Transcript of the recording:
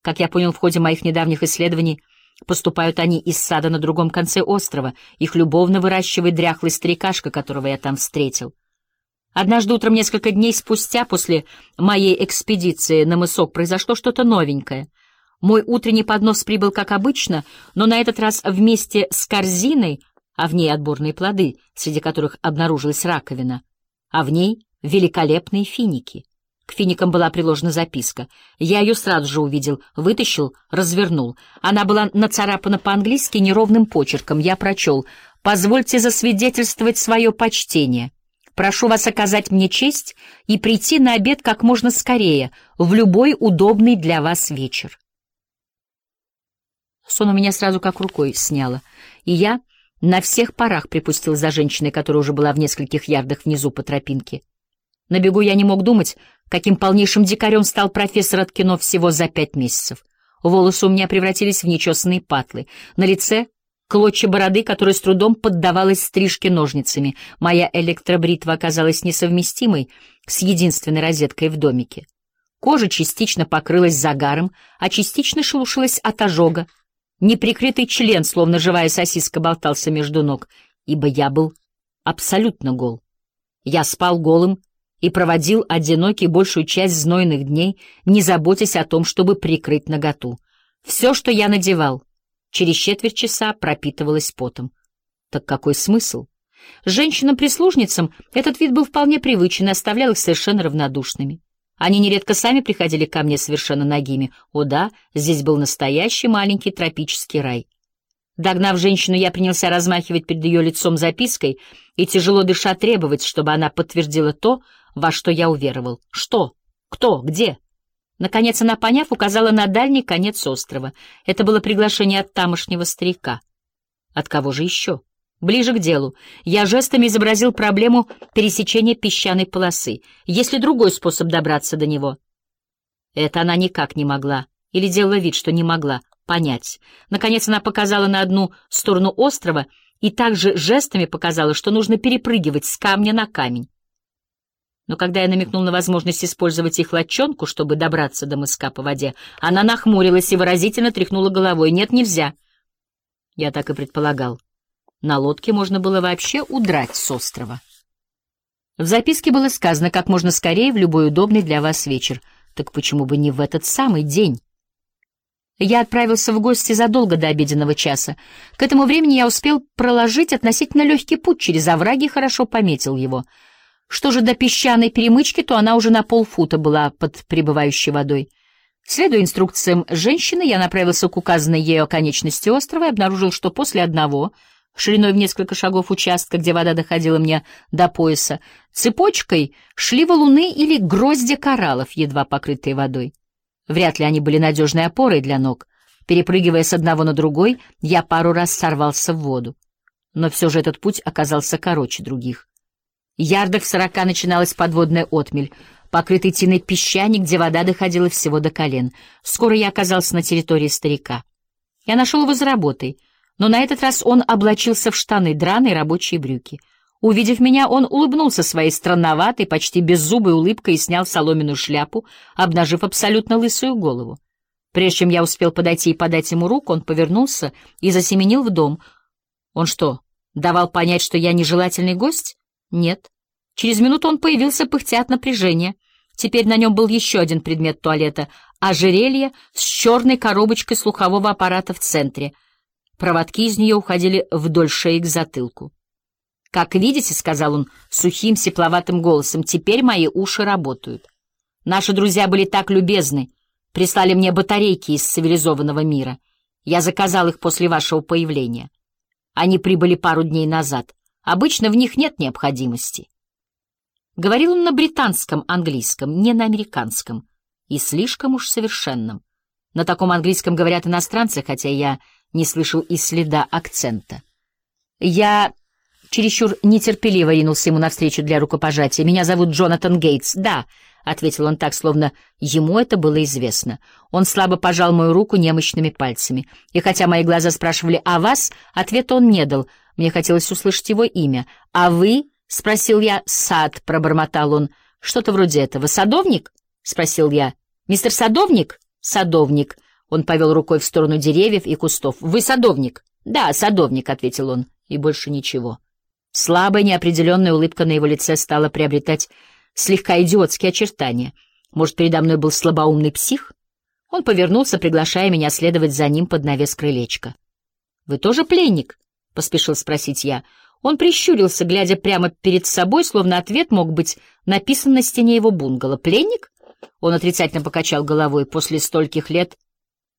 Как я понял в ходе моих недавних исследований, поступают они из сада на другом конце острова. Их любовно выращивает дряхлый старикашка, которого я там встретил. Однажды утром, несколько дней спустя, после моей экспедиции на мысок, произошло что-то новенькое. Мой утренний поднос прибыл как обычно, но на этот раз вместе с корзиной, а в ней отборные плоды, среди которых обнаружилась раковина, а в ней великолепные финики. К финикам была приложена записка. Я ее сразу же увидел, вытащил, развернул. Она была нацарапана по-английски неровным почерком. Я прочел: «Позвольте засвидетельствовать свое почтение. Прошу вас оказать мне честь и прийти на обед как можно скорее, в любой удобный для вас вечер». Сон у меня сразу как рукой сняло, и я на всех парах припустил за женщиной, которая уже была в нескольких ярдах внизу по тропинке. На бегу я не мог думать, каким полнейшим дикарем стал профессор от кино всего за 5 месяцев. Волосы у меня превратились в нечесанные патлы. На лице клочья бороды, которая с трудом поддавалась стрижке ножницами. Моя электробритва оказалась несовместимой с единственной розеткой в домике. Кожа частично покрылась загаром, а частично шелушилась от ожога. Неприкрытый член, словно живая сосиска, болтался между ног, ибо я был абсолютно гол. Я спал голым и проводил одинокий большую часть знойных дней, не заботясь о том, чтобы прикрыть наготу. Все, что я надевал, через четверть часа пропитывалось потом. Так какой смысл? Женщинам-прислужницам этот вид был вполне привычен и оставлял их совершенно равнодушными. Они нередко сами приходили ко мне совершенно нагими. О да, здесь был настоящий маленький тропический рай. Догнав женщину, я принялся размахивать перед ее лицом запиской и, тяжело дыша, требовать, чтобы она подтвердила то, во что я уверовал. Что? Кто? Где? Наконец она, поняв, указала на дальний конец острова. Это было приглашение от тамошнего старика. От кого же еще? Ближе к делу. Я жестами изобразил проблему пересечения песчаной полосы. Есть ли другой способ добраться до него? Это она никак не могла, или делала вид, что не могла, понять. Наконец она показала на одну сторону острова и также жестами показала, что нужно перепрыгивать с камня на камень. Но когда я намекнул на возможность использовать их лодчонку, чтобы добраться до мыска по воде, она нахмурилась и выразительно тряхнула головой. «Нет, нельзя». Я так и предполагал. На лодке можно было вообще удрать с острова. В записке было сказано: как можно скорее, в любой удобный для вас вечер. Так почему бы не в этот самый день? Я отправился в гости задолго до обеденного часа. К этому времени я успел проложить относительно легкий путь через овраги и хорошо пометил его. Что же до песчаной перемычки, то она уже на полфута была под прибывающей водой. Следуя инструкциям женщины, я направился к указанной ею оконечности острова и обнаружил, что после одного, шириной в несколько шагов участка, где вода доходила мне до пояса, цепочкой шли валуны или гроздья кораллов, едва покрытые водой. Вряд ли они были надежной опорой для ног. Перепрыгивая с одного на другой, я пару раз сорвался в воду. Но все же этот путь оказался короче других. Ярдах в 40 начиналась подводная отмель, покрытый тиной песчаник, где вода доходила всего до колен. Скоро я оказался на территории старика. Я нашел его за работой, но на этот раз он облачился в штаны, драные рабочие брюки. Увидев меня, он улыбнулся своей странноватой, почти беззубой улыбкой и снял соломенную шляпу, обнажив абсолютно лысую голову. Прежде чем я успел подойти и подать ему руку, он повернулся и засеменил в дом. Он что, давал понять, что я нежелательный гость? Нет. Через минуту он появился, пыхтя от напряжения. Теперь на нем был еще один предмет туалета — ожерелье с черной коробочкой слухового аппарата в центре. Проводки из нее уходили вдоль шеи к затылку. «Как видите, — сказал он сухим, сипловатым голосом, — теперь мои уши работают. Наши друзья были так любезны, прислали мне батарейки из цивилизованного мира. Я заказал их после вашего появления. Они прибыли пару дней назад. Обычно в них нет необходимости». Говорил он на британском английском, не на американском, и слишком уж совершенном. На таком английском говорят иностранцы, хотя я не слышал и следа акцента. Я чересчур нетерпеливо ринулся ему навстречу для рукопожатия. «Меня зовут Джонатан Гейтс». «Да», — ответил он так, словно ему это было известно. Он слабо пожал мою руку немощными пальцами. И хотя мои глаза спрашивали «А вас?», ответа он не дал. Мне хотелось услышать его имя. «А вы?» — спросил я. «Сад», — пробормотал он. «Что-то вроде этого. Садовник?» — спросил я. «Мистер Садовник?» «Садовник». Он повел рукой в сторону деревьев и кустов. «Вы садовник?» «Да, садовник», — ответил он, и больше ничего. Слабая, неопределенная улыбка на его лице стала приобретать слегка идиотские очертания. Может, передо мной был слабоумный псих? Он повернулся, приглашая меня следовать за ним под навес крылечка. «Вы тоже пленник?» — поспешил спросить я. Он прищурился, глядя прямо перед собой, словно ответ мог быть написан на стене его бунгало. «Пленник?» Он отрицательно покачал головой. «После стольких лет